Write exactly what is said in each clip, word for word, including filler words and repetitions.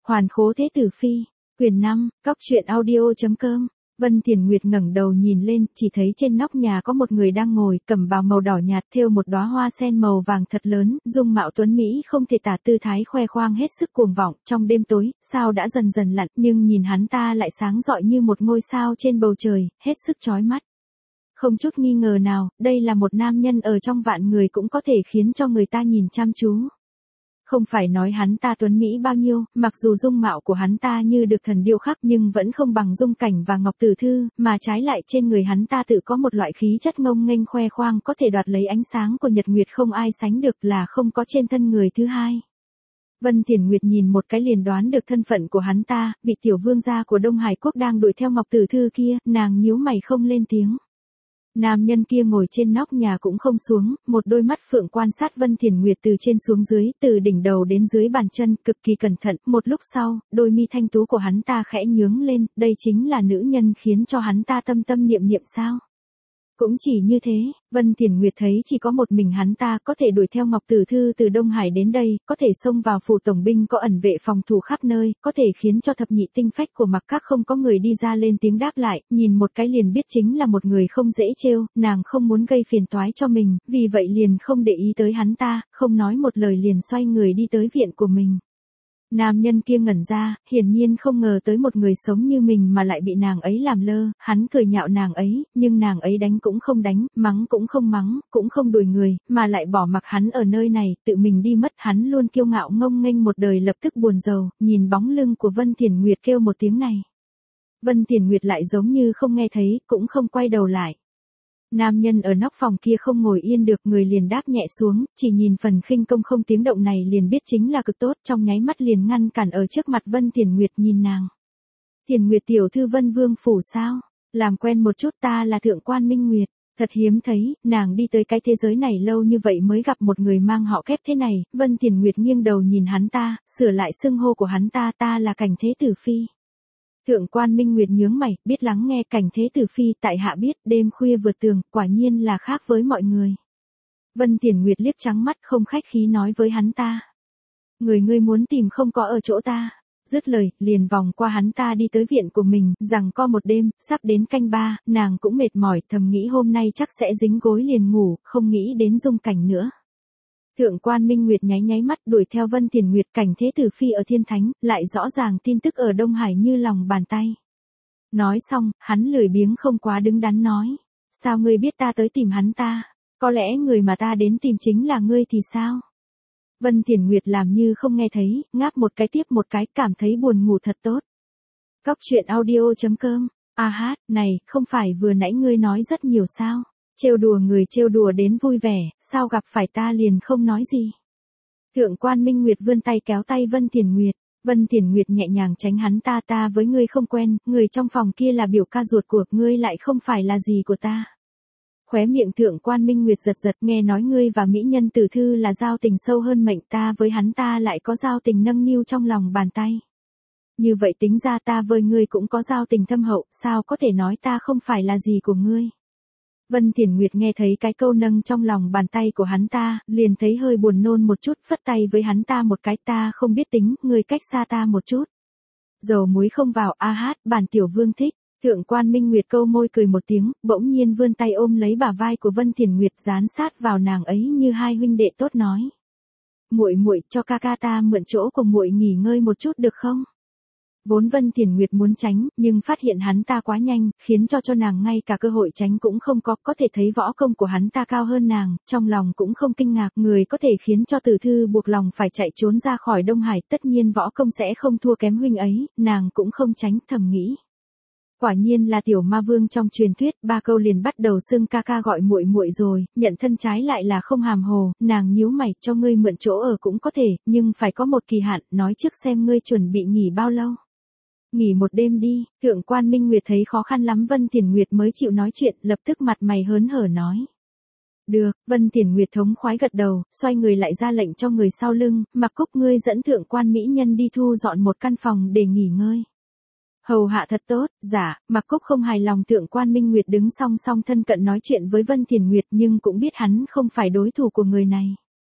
Hoàn khố thế tử phi, quyền năm, cóc truyện audio.com. Vân Thiền Nguyệt ngẩng đầu nhìn lên, chỉ thấy trên nóc nhà có một người đang ngồi, cầm bào màu đỏ nhạt thêu một đóa hoa sen màu vàng thật lớn, dung mạo tuấn mỹ không thể tả, tư thái khoe khoang hết sức cuồng vọng. Trong đêm tối, sao đã dần dần lặn, nhưng nhìn hắn ta lại sáng rọi như một ngôi sao trên bầu trời, hết sức chói mắt. Không chút nghi ngờ nào, đây là một nam nhân ở trong vạn người cũng có thể khiến cho người ta nhìn chăm chú. Không phải nói hắn ta tuấn mỹ bao nhiêu, mặc dù dung mạo của hắn ta như được thần điêu khắc nhưng vẫn không bằng Dung Cảnh và Ngọc Tử Thư, mà trái lại trên người hắn ta tự có một loại khí chất ngông nghênh khoe khoang có thể đoạt lấy ánh sáng của nhật nguyệt không ai sánh được, là không có trên thân người thứ hai. Vân Thiền Nguyệt nhìn một cái liền đoán được thân phận của hắn ta, vị tiểu vương gia của Đông Hải Quốc đang đuổi theo Ngọc Tử Thư kia, nàng nhíu mày không lên tiếng. Nam nhân kia ngồi trên nóc nhà cũng không xuống, một đôi mắt phượng quan sát Vân Thiền Nguyệt từ trên xuống dưới, từ đỉnh đầu đến dưới bàn chân, cực kỳ cẩn thận. Một lúc sau, đôi mi thanh tú của hắn ta khẽ nhướng lên, đây chính là nữ nhân khiến cho hắn ta tâm tâm niệm niệm sao? Cũng chỉ như thế, Vân Thiền Nguyệt thấy chỉ có một mình hắn ta có thể đuổi theo Ngọc Tử Thư từ Đông Hải đến đây, có thể xông vào phủ tổng binh có ẩn vệ phòng thủ khắp nơi, có thể khiến cho thập nhị tinh phách của Mặc Các không có người đi ra lên tiếng đáp lại, nhìn một cái liền biết chính là một người không dễ trêu, nàng không muốn gây phiền toái cho mình, vì vậy liền không để ý tới hắn ta, không nói một lời liền xoay người đi tới viện của mình. Nam nhân kia ngẩn ra, hiển nhiên không ngờ tới một người sống như mình mà lại bị nàng ấy làm lơ, hắn cười nhạo nàng ấy, nhưng nàng ấy đánh cũng không đánh, mắng cũng không mắng, cũng không đuổi người, mà lại bỏ mặc hắn ở nơi này, tự mình đi mất. Hắn luôn kiêu ngạo ngông nghênh một đời lập tức buồn rầu, nhìn bóng lưng của Vân Thiền Nguyệt kêu một tiếng này. Vân Thiền Nguyệt lại giống như không nghe thấy, cũng không quay đầu lại. Nam nhân ở nóc phòng kia không ngồi yên được, người liền đáp nhẹ xuống, chỉ nhìn phần khinh công không tiếng động này liền biết chính là cực tốt, trong nháy mắt liền ngăn cản ở trước mặt Vân Thiền Nguyệt nhìn nàng. Thiền Nguyệt tiểu thư Vân Vương phủ sao? Làm quen một chút, ta là Thượng quan Minh Nguyệt. Thật hiếm thấy, nàng đi tới cái thế giới này lâu như vậy mới gặp một người mang họ Kép thế này. Vân Thiền Nguyệt nghiêng đầu nhìn hắn ta, sửa lại xưng hô của hắn ta, ta là Cảnh Thế Tử Phi. Thượng quan Minh Nguyệt nhướng mày, biết lắng nghe. Cảnh Thế Tử Phi, tại hạ biết, đêm khuya vượt tường, quả nhiên là khác với mọi người. Vân Thiền Nguyệt liếc trắng mắt không khách khí nói với hắn ta. Người ngươi muốn tìm không có ở chỗ ta. Dứt lời, liền vòng qua hắn ta đi tới viện của mình, rằng co một đêm, sắp đến canh ba, nàng cũng mệt mỏi, thầm nghĩ hôm nay chắc sẽ dính gối liền ngủ, không nghĩ đến Dung Cảnh nữa. Thượng quan Minh Nguyệt nháy nháy mắt đuổi theo Vân Thiền Nguyệt. Cảnh Thế Tử Phi ở Thiên Thánh, lại rõ ràng tin tức ở Đông Hải như lòng bàn tay. Nói xong, hắn lười biếng không quá đứng đắn nói. Sao ngươi biết ta tới tìm hắn ta? Có lẽ người mà ta đến tìm chính là ngươi thì sao? Vân Thiền Nguyệt làm như không nghe thấy, ngáp một cái tiếp một cái, cảm thấy buồn ngủ thật tốt. Cóc truyện audio.com. À hát, này, không phải vừa nãy ngươi nói rất nhiều sao? Trêu đùa người trêu đùa đến vui vẻ, sao gặp phải ta liền không nói gì. Thượng quan Minh Nguyệt vươn tay kéo tay Vân Thiền Nguyệt. Vân Thiền Nguyệt nhẹ nhàng tránh hắn ta. Ta với ngươi không quen, người trong phòng kia là biểu ca ruột của ngươi, lại không phải là gì của ta. Khóe miệng Thượng quan Minh Nguyệt giật giật, nghe nói ngươi và mỹ nhân Tử Thư là giao tình sâu hơn mệnh, ta với hắn ta lại có giao tình nâng niu trong lòng bàn tay. Như vậy tính ra ta với ngươi cũng có giao tình thâm hậu, sao có thể nói ta không phải là gì của ngươi. Vân Thiền Nguyệt nghe thấy cái câu nâng trong lòng bàn tay của hắn ta, liền thấy hơi buồn nôn một chút, phất tay với hắn ta một cái. Ta không biết tính, ngươi cách xa ta một chút. Dầu muối không vào, a hát, bản tiểu vương thích. Thượng quan Minh Nguyệt câu môi cười một tiếng, bỗng nhiên vươn tay ôm lấy bả vai của Vân Thiền Nguyệt, dán sát vào nàng ấy như hai huynh đệ tốt nói. Muội muội, cho ca ca ta mượn chỗ của muội nghỉ ngơi một chút được không? Vốn Vân Thiền Nguyệt muốn tránh, nhưng phát hiện hắn ta quá nhanh, khiến cho cho nàng ngay cả cơ hội tránh cũng không có, có thể thấy võ công của hắn ta cao hơn nàng, trong lòng cũng không kinh ngạc, người có thể khiến cho Tử Thư buộc lòng phải chạy trốn ra khỏi Đông Hải, tất nhiên võ công sẽ không thua kém huynh ấy, nàng cũng không tránh, thầm nghĩ. Quả nhiên là tiểu ma vương trong truyền thuyết, ba câu liền bắt đầu xưng ca ca gọi muội muội rồi, nhận thân trái lại là không hàm hồ. Nàng nhíu mày, cho ngươi mượn chỗ ở cũng có thể, nhưng phải có một kỳ hạn, nói trước xem ngươi chuẩn bị nghỉ bao lâu. Nghỉ một đêm đi. Thượng quan Minh Nguyệt thấy khó khăn lắm Vân Thiền Nguyệt mới chịu nói chuyện, lập tức mặt mày hớn hở nói. Được. Vân Thiền Nguyệt thống khoái gật đầu, xoay người lại ra lệnh cho người sau lưng, Mặc Cúc, ngươi dẫn thượng quan mỹ nhân đi thu dọn một căn phòng để nghỉ ngơi. Hầu hạ thật tốt. Dạ. Mặc Cúc không hài lòng. Thượng quan Minh Nguyệt đứng song song thân cận nói chuyện với Vân Thiền Nguyệt, nhưng cũng biết hắn không phải đối thủ của người này.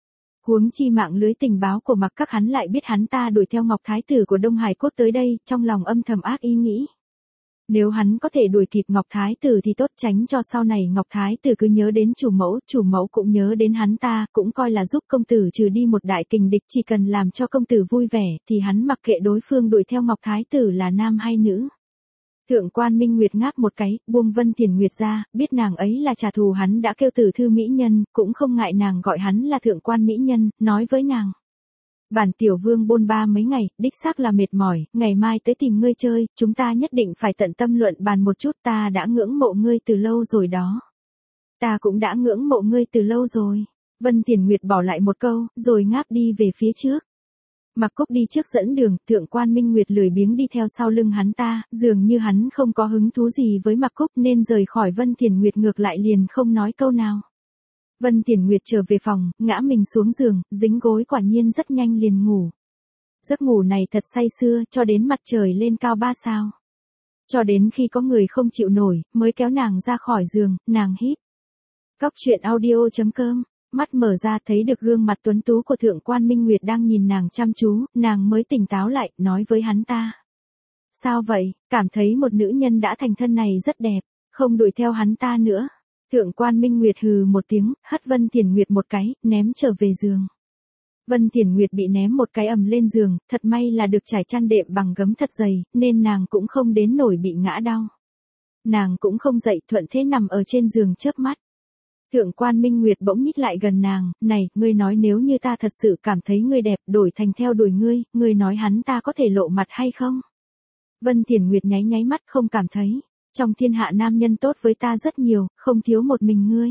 Huống chi mạng lưới tình báo của Mặc Các hắn lại biết hắn ta đuổi theo Ngọc Thái Tử của Đông Hải Quốc tới đây, trong lòng âm thầm ác ý nghĩ. Nếu hắn có thể đuổi kịp Ngọc Thái Tử thì tốt, tránh cho sau này Ngọc Thái Tử cứ nhớ đến chủ mẫu, chủ mẫu cũng nhớ đến hắn ta, cũng coi là giúp công tử trừ đi một đại kình địch, chỉ cần làm cho công tử vui vẻ, thì hắn mặc kệ đối phương đuổi theo Ngọc Thái Tử là nam hay nữ. Thượng quan Minh Nguyệt ngáp một cái, buông Vân Thiền Nguyệt ra, biết nàng ấy là trả thù hắn đã kêu tử thư mỹ nhân, cũng không ngại nàng gọi hắn là thượng quan mỹ nhân, nói với nàng. Bản tiểu vương bôn ba mấy ngày, đích xác là mệt mỏi, ngày mai tới tìm ngươi chơi, chúng ta nhất định phải tận tâm luận bàn một chút, ta đã ngưỡng mộ ngươi từ lâu rồi đó. Ta cũng đã ngưỡng mộ ngươi từ lâu rồi. Vân Thiền Nguyệt bỏ lại một câu, rồi ngáp đi về phía trước. Mặc Cúc đi trước dẫn đường, thượng quan Minh Nguyệt lười biếng đi theo sau lưng hắn ta, dường như hắn không có hứng thú gì với Mặc Cúc nên rời khỏi Vân Thiền Nguyệt ngược lại liền không nói câu nào. Vân Thiền Nguyệt trở về phòng, ngã mình xuống giường, dính gối quả nhiên rất nhanh liền ngủ. Giấc ngủ này thật say sưa, cho đến mặt trời lên cao ba sao. Cho đến khi có người không chịu nổi, mới kéo nàng ra khỏi giường, nàng hít. Cóc truyện audio chấm com, mắt mở ra thấy được gương mặt tuấn tú của thượng quan Minh Nguyệt đang nhìn nàng chăm chú, nàng mới tỉnh táo lại, nói với hắn ta. Sao vậy, cảm thấy một nữ nhân đã thành thân này rất đẹp, không đuổi theo hắn ta nữa. Thượng quan Minh Nguyệt hừ một tiếng, hất Vân Thiền Nguyệt một cái, ném trở về giường. Vân Thiền Nguyệt bị ném một cái ầm lên giường, thật may là được trải chăn đệm bằng gấm thật dày, nên nàng cũng không đến nổi bị ngã đau. Nàng cũng không dậy, thuận thế nằm ở trên giường chớp mắt. Thượng quan Minh Nguyệt bỗng nhích lại gần nàng, này, ngươi nói nếu như ta thật sự cảm thấy ngươi đẹp, đổi thành theo đuổi ngươi, ngươi nói hắn ta có thể lộ mặt hay không? Vân Thiền Nguyệt nháy nháy mắt không cảm thấy. Trong thiên hạ nam nhân tốt với ta rất nhiều, không thiếu một mình ngươi.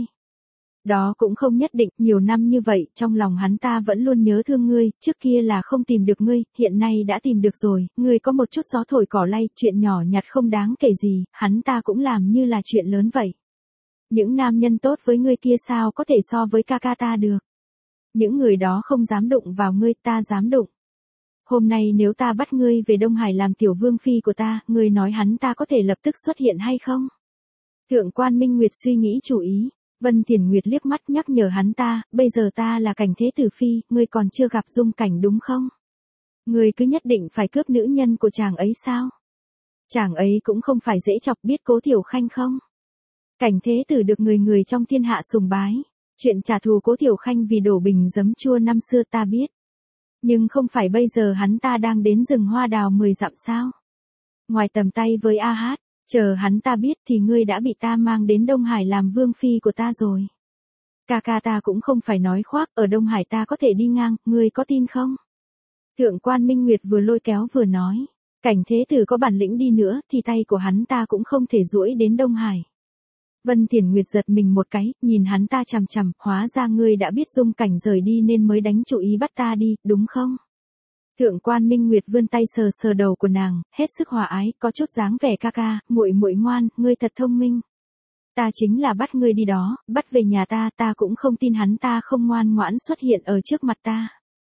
Đó cũng không nhất định, nhiều năm như vậy, trong lòng hắn ta vẫn luôn nhớ thương ngươi, trước kia là không tìm được ngươi, hiện nay đã tìm được rồi, ngươi có một chút gió thổi cỏ lay, chuyện nhỏ nhặt không đáng kể gì, hắn ta cũng làm như là chuyện lớn vậy. Những nam nhân tốt với ngươi kia sao có thể so với ca ca ta được. Những người đó không dám đụng vào ngươi, ta dám đụng. Hôm nay nếu ta bắt ngươi về Đông Hải làm tiểu vương phi của ta, ngươi nói hắn ta có thể lập tức xuất hiện hay không? Thượng quan Minh Nguyệt suy nghĩ chủ ý, Vân Thiền Nguyệt liếc mắt nhắc nhở hắn ta, bây giờ ta là Cảnh Thế Tử Phi, ngươi còn chưa gặp Dung Cảnh đúng không? Ngươi cứ nhất định phải cướp nữ nhân của chàng ấy sao? Chàng ấy cũng không phải dễ chọc, biết Cố Thiểu Khanh không? Cảnh Thế Tử được người người trong thiên hạ sùng bái, chuyện trả thù Cố Thiểu Khanh vì đổ bình giấm chua năm xưa ta biết. Nhưng không phải bây giờ hắn ta đang đến rừng hoa đào mười dặm sao? Ngoài tầm tay với A Hát, chờ hắn ta biết thì ngươi đã bị ta mang đến Đông Hải làm vương phi của ta rồi. Ca ca ta cũng không phải nói khoác, ở Đông Hải ta có thể đi ngang, ngươi có tin không? Thượng quan Minh Nguyệt vừa lôi kéo vừa nói, Cảnh Thế Tử có bản lĩnh đi nữa thì tay của hắn ta cũng không thể duỗi đến Đông Hải. Vân Thiền Nguyệt giật mình một cái, nhìn hắn ta chằm chằm, hóa ra ngươi đã biết Dung Cảnh rời đi nên mới đánh chủ ý bắt ta đi, đúng không? Thượng quan Minh Nguyệt vươn tay sờ sờ đầu của nàng, hết sức hòa ái, có chút dáng vẻ ca ca, muội muội ngoan, ngươi thật thông minh. Ta chính là bắt ngươi đi đó, bắt về nhà ta, ta cũng không tin hắn ta không ngoan ngoãn xuất hiện ở trước mặt ta.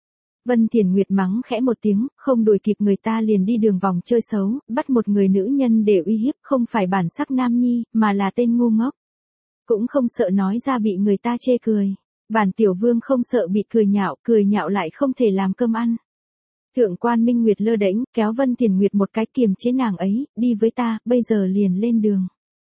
Vân Thiền Nguyệt mắng khẽ một tiếng, không đuổi kịp người ta liền đi đường vòng chơi xấu, bắt một người nữ nhân để uy hiếp, không phải bản sắc nam nhi, mà là tên ngu ngốc. Cũng không sợ nói ra bị người ta chê cười. Bản tiểu vương không sợ bị cười nhạo, cười nhạo lại không thể làm cơm ăn. Thượng quan Minh Nguyệt lơ đễnh, kéo Vân Thiền Nguyệt một cái kiềm chế nàng ấy, đi với ta, bây giờ liền lên đường.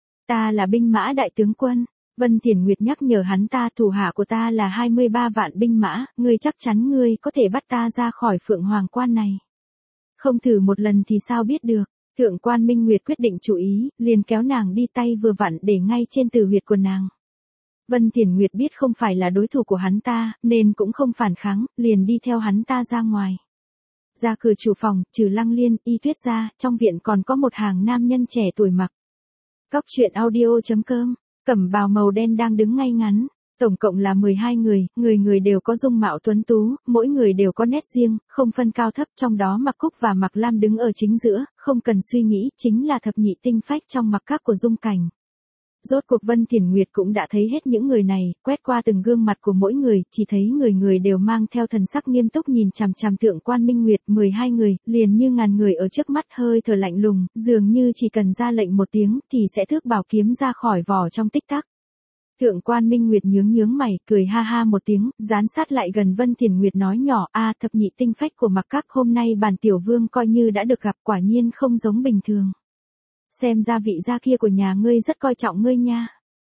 Ta là binh mã đại tướng quân. Vân Thiền Nguyệt nhắc nhở hắn ta, thủ hạ của ta là hai mươi ba vạn binh mã, ngươi chắc chắn ngươi có thể bắt ta ra khỏi Phượng Hoàng Quan này. Không thử một lần thì sao biết được. Thượng quan Minh Nguyệt quyết định chủ ý, liền kéo nàng đi, tay vừa vặn để ngay trên tử huyệt của nàng. Vân Thiền Nguyệt biết không phải là đối thủ của hắn ta, nên cũng không phản kháng, liền đi theo hắn ta ra ngoài. Ra cửa chủ phòng, trừ Lăng Liên, Y Tuyết ra, trong viện còn có một hàng nam nhân trẻ tuổi mặc. Cóc truyện audio chấm com, cẩm bào màu đen đang đứng ngay ngắn. Tổng cộng là mười hai người, người người đều có dung mạo tuấn tú, mỗi người đều có nét riêng, không phân cao thấp, trong đó Mặc Cúc và Mặc Lam đứng ở chính giữa, không cần suy nghĩ, chính là thập nhị tinh phách trong mặc các của Dung Cảnh. Rốt cuộc Vân Thiền Nguyệt cũng đã thấy hết những người này, quét qua từng gương mặt của mỗi người, chỉ thấy người người đều mang theo thần sắc nghiêm túc nhìn chằm chằm Thượng quan Minh Nguyệt, mười hai người, liền như ngàn người ở trước mắt, hơi thở lạnh lùng, dường như chỉ cần ra lệnh một tiếng thì sẽ thước bảo kiếm ra khỏi vỏ trong tích tắc. Thượng quan Minh Nguyệt nhướng nhướng mày, cười ha ha một tiếng, dán sát lại gần Vân Thiền Nguyệt nói nhỏ, a thập nhị tinh phách của Mặc Các hôm nay bản tiểu vương coi như đã được gặp, quả nhiên không giống bình thường. Xem ra vị gia kia của nhà ngươi rất coi trọng ngươi nha.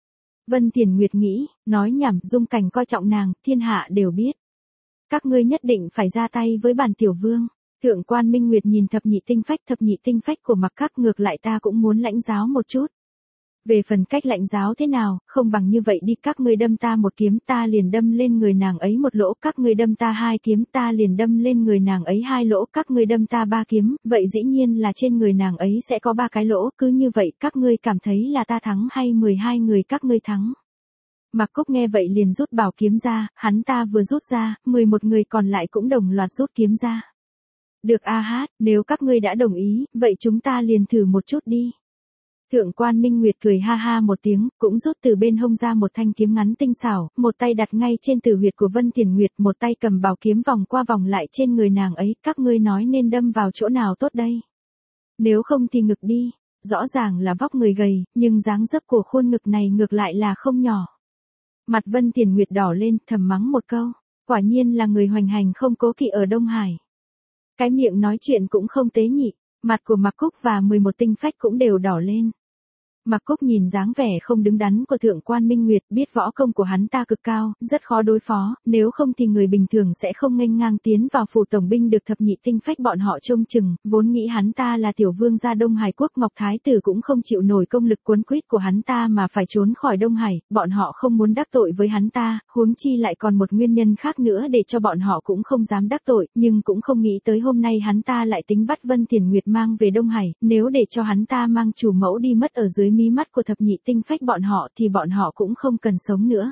Vân Thiền Nguyệt nghĩ, nói nhảm, Dung Cảnh coi trọng nàng, thiên hạ đều biết. Các ngươi nhất định phải ra tay với bản tiểu vương. Thượng quan Minh Nguyệt nhìn thập nhị tinh phách, thập nhị tinh phách của Mặc Các ngược lại ta cũng muốn lãnh giáo một chút. Về phần cách lãnh giáo thế nào, không bằng như vậy đi, các ngươi đâm ta một kiếm ta liền đâm lên người nàng ấy một lỗ, các ngươi đâm ta hai kiếm ta liền đâm lên người nàng ấy hai lỗ, các ngươi đâm ta ba kiếm, vậy dĩ nhiên là trên người nàng ấy sẽ có ba cái lỗ, cứ như vậy các ngươi cảm thấy là ta thắng hay mười hai người các ngươi thắng. Mạc Cúc nghe vậy liền rút bảo kiếm ra, hắn ta vừa rút ra, mười một người còn lại cũng đồng loạt rút kiếm ra. Được a hát, nếu các ngươi đã đồng ý, vậy chúng ta liền thử một chút đi. Thượng quan Minh Nguyệt cười ha ha một tiếng, cũng rút từ bên hông ra một thanh kiếm ngắn tinh xảo, một tay đặt ngay trên tử huyệt của Vân Thiền Nguyệt, một tay cầm bảo kiếm vòng qua vòng lại trên người nàng ấy, các ngươi nói nên đâm vào chỗ nào tốt đây? Nếu không thì ngực đi, rõ ràng là vóc người gầy, nhưng dáng dấp của khuôn ngực này ngược lại là không nhỏ. Mặt Vân Thiền Nguyệt đỏ lên, thầm mắng một câu, quả nhiên là người hoành hành không cố kỵ ở Đông Hải. Cái miệng nói chuyện cũng không tế nhị. Mặt của Mạc Cúc và mười một tinh phách cũng đều đỏ lên. Mạc Cúc nhìn dáng vẻ không đứng đắn của Thượng quan Minh Nguyệt, biết võ công của hắn ta cực cao, rất khó đối phó, nếu không thì người bình thường sẽ không nghênh ngang tiến vào phủ tổng binh được thập nhị tinh phách bọn họ trông chừng, vốn nghĩ hắn ta là tiểu vương gia Đông Hải quốc, Ngọc Thái Tử cũng không chịu nổi công lực cuốn quýt của hắn ta mà phải trốn khỏi Đông Hải, bọn họ không muốn đắc tội với hắn ta, huống chi lại còn một nguyên nhân khác nữa để cho bọn họ cũng không dám đắc tội, nhưng cũng không nghĩ tới hôm nay hắn ta lại tính bắt Vân Thiền Nguyệt mang về Đông Hải, nếu để cho hắn ta mang chủ mẫu đi mất ở dưới mí mắt của thập nhị tinh phách bọn họ thì bọn họ cũng không cần sống nữa.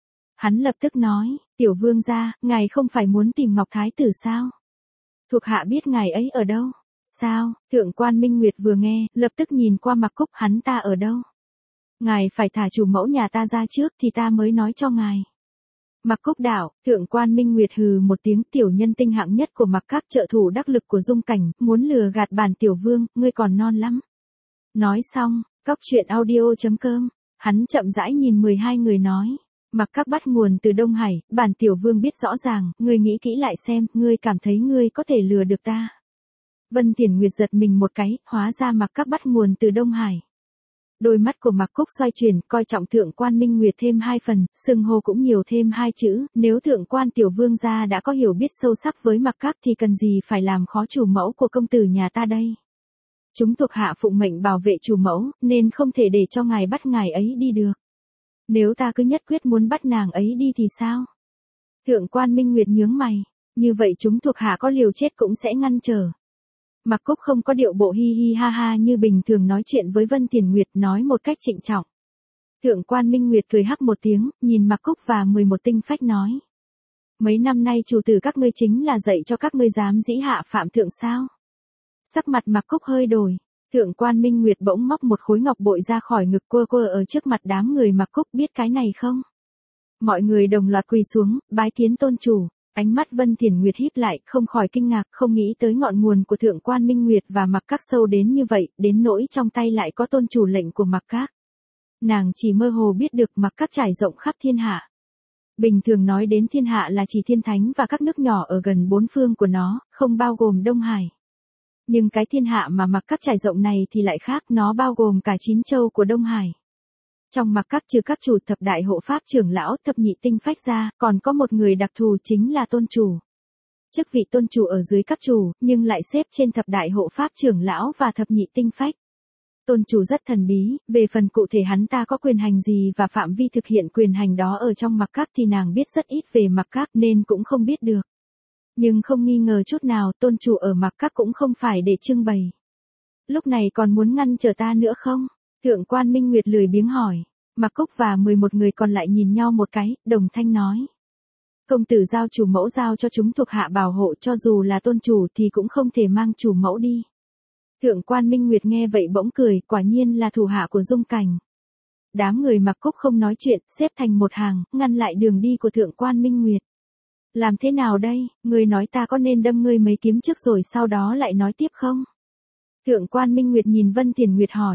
Hắn lập tức nói, tiểu vương gia, ngài không phải muốn tìm Ngọc Thái Tử sao? Thuộc hạ biết ngài ấy ở đâu? Sao? Thượng quan Minh Nguyệt vừa nghe, lập tức nhìn qua Mạc Cúc, hắn ta ở đâu? Ngài phải thả chủ mẫu nhà ta ra trước thì ta mới nói cho ngài. Mạc Cúc đạo, Thượng quan Minh Nguyệt hừ một tiếng, tiểu nhân tinh hạng nhất của Mặc Các, trợ thủ đắc lực của Dung Cảnh, muốn lừa gạt bản tiểu vương, ngươi còn non lắm. Nói xong, Cóc truyện audio chấm com, hắn chậm rãi nhìn mười hai người nói, Mặc Các bắt nguồn từ Đông Hải, bản tiểu vương biết rõ ràng, ngươi nghĩ kỹ lại xem, ngươi cảm thấy ngươi có thể lừa được ta. Vân Thiền Nguyệt giật mình một cái, hóa ra Mặc Các bắt nguồn từ Đông Hải. Đôi mắt của Mạc Cúc xoay chuyển, coi trọng Thượng quan Minh Nguyệt thêm hai phần, xưng hô cũng nhiều thêm hai chữ, nếu Thượng quan tiểu vương gia đã có hiểu biết sâu sắc với Mạc Các thì cần gì phải làm khó chủ mẫu của công tử nhà ta đây. Chúng thuộc hạ phụng mệnh bảo vệ chủ mẫu, nên không thể để cho ngài bắt ngài ấy đi được. Nếu ta cứ nhất quyết muốn bắt nàng ấy đi thì sao? Thượng quan Minh Nguyệt nhướng mày, như vậy chúng thuộc hạ có liều chết cũng sẽ ngăn trở. Mạc Cúc không có điệu bộ hi hi ha ha như bình thường nói chuyện với Vân Thiền Nguyệt, nói một cách trịnh trọng. Thượng quan Minh Nguyệt cười hắc một tiếng, nhìn Mạc Cúc và mười một tinh phách nói. Mấy năm nay chủ tử các ngươi chính là dạy cho các ngươi dám dĩ hạ phạm thượng sao? Sắc mặt Mạc Cúc hơi đổi. Thượng quan Minh Nguyệt bỗng móc một khối ngọc bội ra khỏi ngực quơ quơ ở trước mặt đám người Mạc Cúc, biết cái này không? Mọi người đồng loạt quỳ xuống, bái kiến tôn chủ. Ánh mắt Vân Thiền Nguyệt híp lại, không khỏi kinh ngạc, không nghĩ tới ngọn nguồn của Thượng quan Minh Nguyệt và Mạc Các sâu đến như vậy, đến nỗi trong tay lại có tôn chủ lệnh của Mạc Các. Nàng chỉ mơ hồ biết được Mạc Các trải rộng khắp thiên hạ. Bình thường nói đến thiên hạ là chỉ thiên thánh và các nước nhỏ ở gần bốn phương của nó, không bao gồm Đông Hải. Nhưng cái thiên hạ mà Mạc Các trải rộng này thì lại khác, nó bao gồm cả chín châu của Đông Hải. Trong Mạc Các trừ các chủ thập đại hộ pháp trưởng lão, thập nhị tinh phách ra, còn có một người đặc thù chính là tôn chủ. Chức vị tôn chủ ở dưới các chủ, nhưng lại xếp trên thập đại hộ pháp trưởng lão và thập nhị tinh phách. Tôn chủ rất thần bí, về phần cụ thể hắn ta có quyền hành gì và phạm vi thực hiện quyền hành đó ở trong Mạc Các thì nàng biết rất ít về Mạc Các nên cũng không biết được. Nhưng không nghi ngờ chút nào, tôn chủ ở Mạc Các cũng không phải để trưng bày. Lúc này còn muốn ngăn trở ta nữa không? Thượng quan Minh Nguyệt lười biếng hỏi. Mạc Cúc và mười một người còn lại nhìn nhau một cái, đồng thanh nói. Công tử giao chủ mẫu giao cho chúng thuộc hạ bảo hộ, cho dù là tôn chủ thì cũng không thể mang chủ mẫu đi. Thượng quan Minh Nguyệt nghe vậy bỗng cười, quả nhiên là thủ hạ của Dung Cảnh. Đám người Mạc Cúc không nói chuyện, xếp thành một hàng, ngăn lại đường đi của Thượng quan Minh Nguyệt. Làm thế nào đây, ngươi nói ta có nên đâm ngươi mấy kiếm trước rồi sau đó lại nói tiếp không? Thượng quan Minh Nguyệt nhìn Vân Thiền Nguyệt hỏi.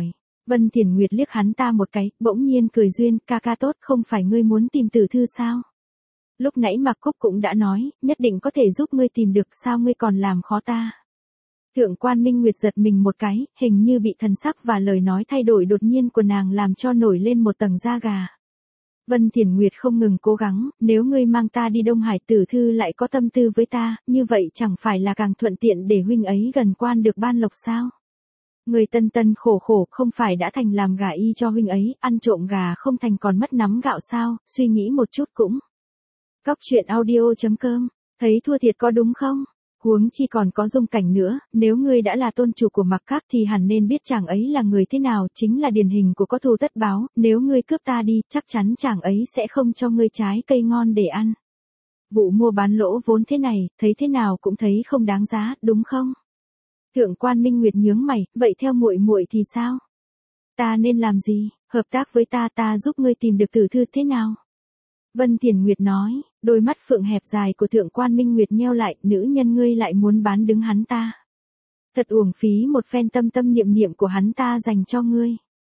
Vân Thiền Nguyệt liếc hắn ta một cái, bỗng nhiên cười duyên, ca ca tốt, không phải ngươi muốn tìm tử thư sao? Lúc nãy Mạc Cúc cũng đã nói, nhất định có thể giúp ngươi tìm được, sao ngươi còn làm khó ta? Thượng quan Minh Nguyệt giật mình một cái, hình như bị thần sắc và lời nói thay đổi đột nhiên của nàng làm cho nổi lên một tầng da gà. Vân Thiền Nguyệt không ngừng cố gắng, nếu ngươi mang ta đi Đông Hải tử thư lại có tâm tư với ta, như vậy chẳng phải là càng thuận tiện để huynh ấy gần quan được ban lộc sao? Người tân tân khổ khổ không phải đã thành làm gà y cho huynh ấy, ăn trộm gà không thành còn mất nắm gạo sao, suy nghĩ một chút cũng. Cóc truyện audio chấm com, thấy thua thiệt có đúng không? Huống chi còn có Dung Cảnh nữa, nếu ngươi đã là tôn chủ của Mặc Các thì hẳn nên biết chàng ấy là người thế nào, chính là điển hình của có thù tất báo, nếu ngươi cướp ta đi, chắc chắn chàng ấy sẽ không cho ngươi trái cây ngon để ăn. Vụ mua bán lỗ vốn thế này, thấy thế nào cũng thấy không đáng giá, đúng không? Thượng quan Minh Nguyệt nhướng mày, vậy theo muội muội thì sao? Ta nên làm gì? Hợp tác với ta, ta giúp ngươi tìm được tử thư thế nào? Vân Thiền Nguyệt nói, đôi mắt phượng hẹp dài của thượng quan Minh Nguyệt nheo lại, nữ nhân ngươi lại muốn bán đứng hắn ta. Thật uổng phí một phen tâm tâm niệm niệm của hắn ta dành cho ngươi.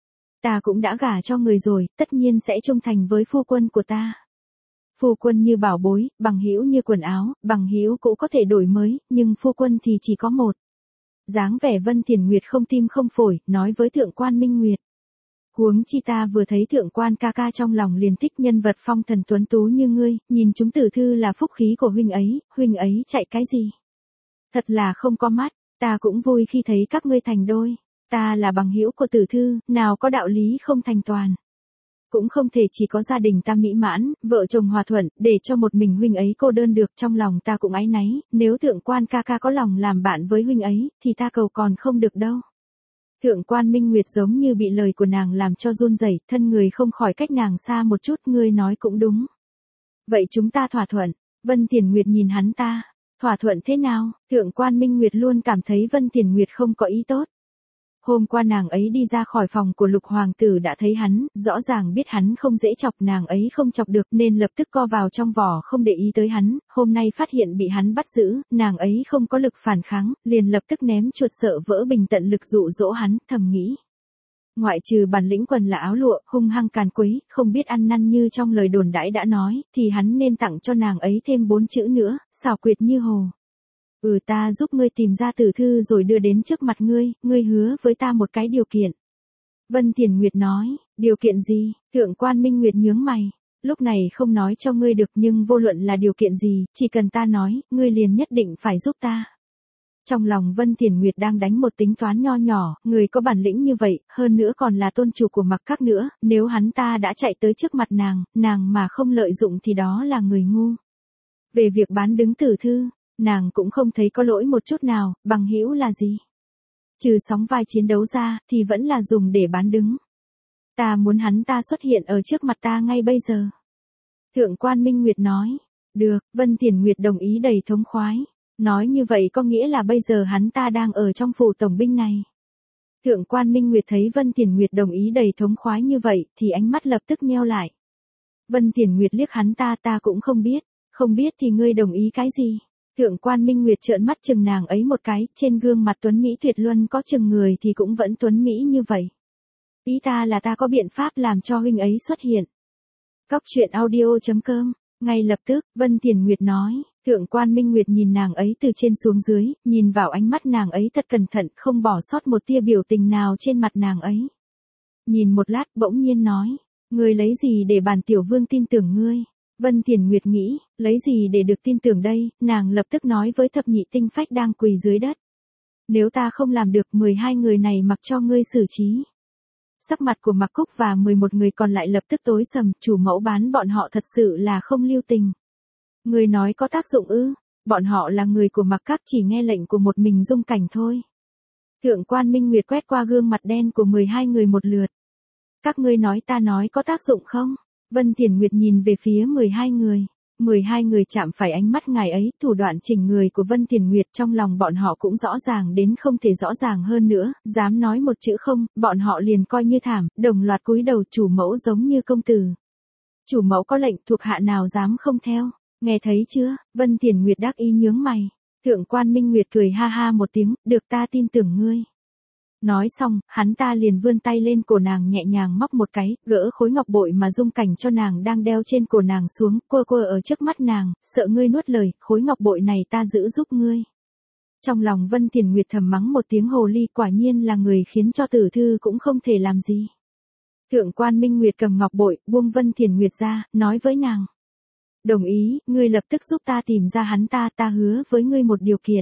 Ta cũng đã gả cho người rồi, tất nhiên sẽ trung thành với phu quân của ta. Phu quân như bảo bối, bằng hữu như quần áo, bằng hữu cũng có thể đổi mới, nhưng phu quân thì chỉ có một. Dáng vẻ Vân Thiền Nguyệt không tim không phổi, nói với thượng quan Minh Nguyệt. Huống chi ta vừa thấy thượng quan ca ca trong lòng liền thích nhân vật phong thần tuấn tú như ngươi, nhìn chúng tử thư là phúc khí của huynh ấy, huynh ấy chạy cái gì? Thật là không có mắt, ta cũng vui khi thấy các ngươi thành đôi, ta là bằng hữu của tử thư, nào có đạo lý không thành toàn. Cũng không thể chỉ có gia đình ta mỹ mãn, vợ chồng hòa thuận, để cho một mình huynh ấy cô đơn được, trong lòng ta cũng áy náy, nếu thượng quan ca ca có lòng làm bạn với huynh ấy, thì ta cầu còn không được đâu. Thượng quan Minh Nguyệt giống như bị lời của nàng làm cho run rẩy, thân người không khỏi cách nàng xa một chút, ngươi nói cũng đúng. Vậy chúng ta thỏa thuận, Vân Thiền Nguyệt nhìn hắn ta, thỏa thuận thế nào? Thượng quan Minh Nguyệt luôn cảm thấy Vân Thiền Nguyệt không có ý tốt. Hôm qua nàng ấy đi ra khỏi phòng của Lục Hoàng tử đã thấy hắn, rõ ràng biết hắn không dễ chọc, nàng ấy không chọc được nên lập tức co vào trong vỏ không để ý tới hắn, hôm nay phát hiện bị hắn bắt giữ, nàng ấy không có lực phản kháng, liền lập tức ném chuột sợ vỡ bình tận lực dụ dỗ hắn, thầm nghĩ. Ngoại trừ bản lĩnh quần là áo lụa, hung hăng càn quấy, không biết ăn năn như trong lời đồn đãi đã nói, thì hắn nên tặng cho nàng ấy thêm bốn chữ nữa, xảo quyệt như hồ. Ừ, ta giúp ngươi tìm ra tử thư rồi đưa đến trước mặt ngươi, ngươi hứa với ta một cái điều kiện. Vân Thiền Nguyệt nói, điều kiện gì? Thượng quan Minh Nguyệt nhướng mày, lúc này không nói cho ngươi được nhưng vô luận là điều kiện gì, chỉ cần ta nói, ngươi liền nhất định phải giúp ta. Trong lòng Vân Thiền Nguyệt đang đánh một tính toán nho nhỏ, người có bản lĩnh như vậy, hơn nữa còn là tôn chủ của Mặc Các nữa, nếu hắn ta đã chạy tới trước mặt nàng, nàng mà không lợi dụng thì đó là người ngu. Về việc bán đứng tử thư, nàng cũng không thấy có lỗi một chút nào, bằng hữu là gì? Trừ sóng vai chiến đấu ra, thì vẫn là dùng để bán đứng. Ta muốn hắn ta xuất hiện ở trước mặt ta ngay bây giờ. Thượng quan Minh Nguyệt nói, được, Vân Thiền Nguyệt đồng ý đầy thống khoái. Nói như vậy có nghĩa là bây giờ hắn ta đang ở trong phủ tổng binh này. Thượng quan Minh Nguyệt thấy Vân Thiền Nguyệt đồng ý đầy thống khoái như vậy, thì ánh mắt lập tức nheo lại. Vân Thiền Nguyệt liếc hắn ta, ta cũng không biết, không biết thì ngươi đồng ý cái gì? Thượng quan Minh Nguyệt trợn mắt chừng nàng ấy một cái, trên gương mặt tuấn Mỹ tuyệt luân có chừng người thì cũng vẫn tuấn Mỹ như vậy. Ý ta là ta có biện pháp làm cho huynh ấy xuất hiện. Cóc truyện audio chấm com, ngay lập tức, Vân Thiền Nguyệt nói, thượng quan Minh Nguyệt nhìn nàng ấy từ trên xuống dưới, nhìn vào ánh mắt nàng ấy thật cẩn thận, không bỏ sót một tia biểu tình nào trên mặt nàng ấy. Nhìn một lát bỗng nhiên nói, ngươi lấy gì để bản tiểu vương tin tưởng ngươi? Vân Thiền Nguyệt nghĩ, lấy gì để được tin tưởng đây, nàng lập tức nói với thập nhị tinh phách đang quỳ dưới đất. Nếu ta không làm được mười hai người này mặc cho ngươi xử trí. Sắc mặt của Mạc Cúc và mười một người còn lại lập tức tối sầm, chủ mẫu bán bọn họ thật sự là không lưu tình. Người nói có tác dụng ư, bọn họ là người của Mạc Các chỉ nghe lệnh của một mình Dung Cảnh thôi. Thượng quan Minh Nguyệt quét qua gương mặt đen của mười hai người một lượt. Các ngươi nói ta nói có tác dụng không? Vân Thiền Nguyệt nhìn về phía mười hai người. mười hai người chạm phải ánh mắt ngài ấy, thủ đoạn chỉnh người của Vân Thiền Nguyệt trong lòng bọn họ cũng rõ ràng đến không thể rõ ràng hơn nữa, dám nói một chữ không, bọn họ liền coi như thảm, đồng loạt cúi đầu chủ mẫu giống như công tử. Chủ mẫu có lệnh thuộc hạ nào dám không theo, nghe thấy chưa? Vân Thiền Nguyệt đắc ý nhướng mày. Thượng quan Minh Nguyệt cười ha ha một tiếng, được ta tin tưởng ngươi. Nói xong, hắn ta liền vươn tay lên cổ nàng nhẹ nhàng móc một cái, gỡ khối ngọc bội mà Dung Cảnh cho nàng đang đeo trên cổ nàng xuống, quơ quơ ở trước mắt nàng, sợ ngươi nuốt lời, khối ngọc bội này ta giữ giúp ngươi. Trong lòng Vân Thiền Nguyệt thầm mắng một tiếng hồ ly, quả nhiên là người khiến cho Tử Thư cũng không thể làm gì. Thượng quan Minh Nguyệt cầm ngọc bội, buông Vân Thiền Nguyệt ra, nói với nàng. Đồng ý, ngươi lập tức giúp ta tìm ra hắn ta, ta hứa với ngươi một điều kiện.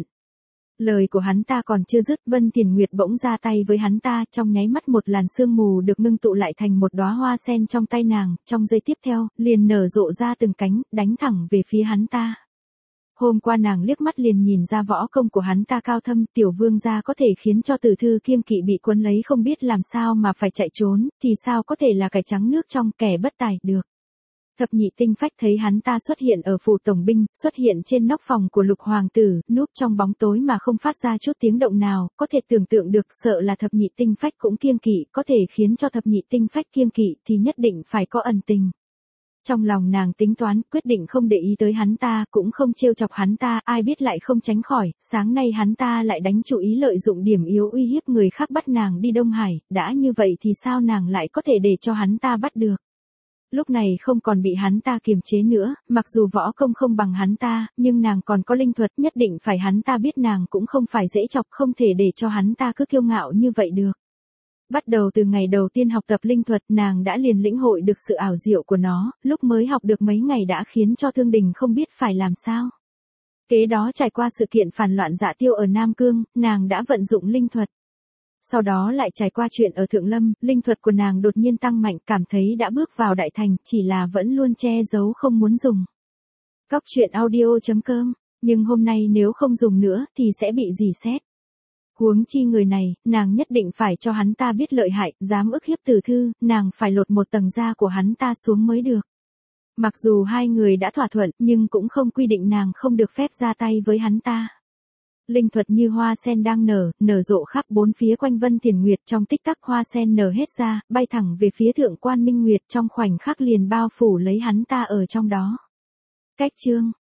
Lời của hắn ta còn chưa dứt, Vân Thiền Nguyệt bỗng ra tay với hắn ta, trong nháy mắt một làn sương mù được ngưng tụ lại thành một đóa hoa sen trong tay nàng, trong giây tiếp theo, liền nở rộ ra từng cánh, đánh thẳng về phía hắn ta. Hôm qua nàng liếc mắt liền nhìn ra võ công của hắn ta cao thâm, tiểu vương gia có thể khiến cho Tử Thư kiêng kỵ bị cuốn lấy không biết làm sao mà phải chạy trốn, thì sao có thể là cải trắng nước trong, kẻ bất tài được. Thập nhị tinh phách thấy hắn ta xuất hiện ở phủ tổng binh, xuất hiện trên nóc phòng của lục hoàng tử, núp trong bóng tối mà không phát ra chút tiếng động nào, có thể tưởng tượng được, sợ là thập nhị tinh phách cũng kiêng kỵ, có thể khiến cho thập nhị tinh phách kiêng kỵ thì nhất định phải có ẩn tình. Trong lòng nàng tính toán, quyết định không để ý tới hắn ta, cũng không trêu chọc hắn ta, ai biết lại không tránh khỏi, sáng nay hắn ta lại đánh chủ ý lợi dụng điểm yếu uy hiếp người khác bắt nàng đi Đông Hải, đã như vậy thì sao nàng lại có thể để cho hắn ta bắt được. Lúc này không còn bị hắn ta kiềm chế nữa, mặc dù võ công không bằng hắn ta, nhưng nàng còn có linh thuật, nhất định phải hắn ta biết nàng cũng không phải dễ chọc, không thể để cho hắn ta cứ kiêu ngạo như vậy được. Bắt đầu từ ngày đầu tiên học tập linh thuật, nàng đã liền lĩnh hội được sự ảo diệu của nó, lúc mới học được mấy ngày đã khiến cho Thương Đình không biết phải làm sao. Kế đó trải qua sự kiện phản loạn Dạ Tiêu ở Nam Cương, nàng đã vận dụng linh thuật. Sau đó lại trải qua chuyện ở Thượng Lâm, linh thuật của nàng đột nhiên tăng mạnh, cảm thấy đã bước vào đại thành, chỉ là vẫn luôn che giấu không muốn dùng. Cóc truyện audio chấm com, nhưng hôm nay nếu không dùng nữa thì sẽ bị dì xét. Huống chi người này, nàng nhất định phải cho hắn ta biết lợi hại, dám ức hiếp Tử Thư, nàng phải lột một tầng da của hắn ta xuống mới được. Mặc dù hai người đã thỏa thuận, nhưng cũng không quy định nàng không được phép ra tay với hắn ta. Linh thuật như hoa sen đang nở, nở rộ khắp bốn phía quanh Vân Thiền Nguyệt, trong tích tắc hoa sen nở hết ra, bay thẳng về phía Thượng quan Minh Nguyệt, trong khoảnh khắc liền bao phủ lấy hắn ta ở trong đó. Cách chương